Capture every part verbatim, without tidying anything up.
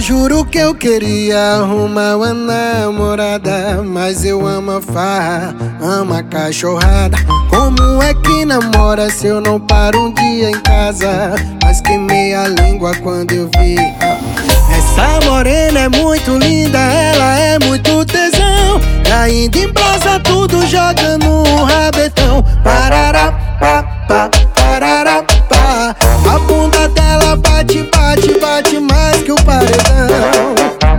juro que eu queria arrumar uma namorada, mas eu amo a farra, amo a cachorrada. Como é que namora se eu não paro um dia em casa? Mas queimei a língua quando eu vi. Essa morena é muito linda, ela é muito tesão. Caindo em brasa tudo, jogando um rabetão. Parará, pá, pá, parará, pá. A bunda dela bate, bate, bate mais que o paredão.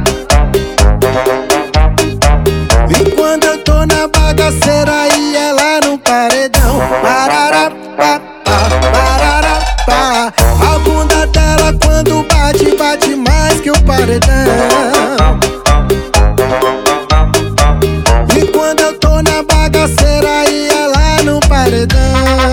E quando eu tô na bagaceira e ela no paredão. Parará, pá, pá, parará, pá. A bunda dela quando bate, bate mais que o paredão. E quando eu tô na bagaceira e ela no paredão.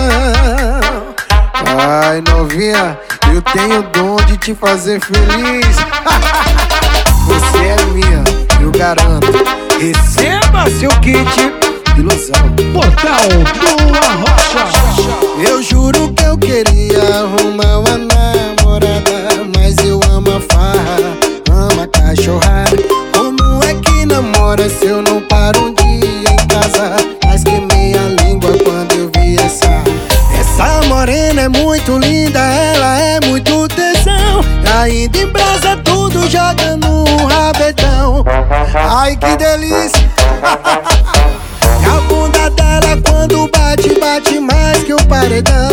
Ai, novinha, eu tenho o dom de te fazer feliz. Você é minha, eu garanto. Receba seu kit ilusão. Portal do Arrocha. Eu juro que eu queria arrumar uma namorada, mas eu amo a farra, amo a cachorrada. Como é que namora se eu não paro um dia em casa? Mas queimei a língua quando eu vi essa. Essa morena é muito linda, ela é muito tesão. Caindo em brasa tudo, jogando um rabetão. Ai, que delícia. E a bunda dela quando bate, bate mais que o paredão.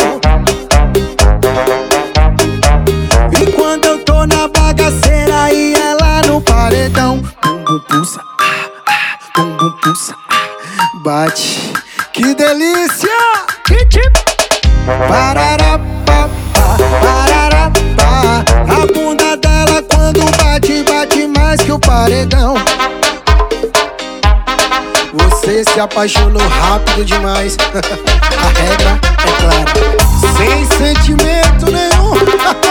E quando eu tô na bagaceira e ela no paredão. Bumbum pulsa, ah, ah, bumbum pulsa, ah, bate. Que delícia! Parará, pá, pá, parará, pá. A bunda dela quando bate, bate mais que o paredão. Você se apaixonou rápido demais. A regra é clara, sem sentimento nenhum.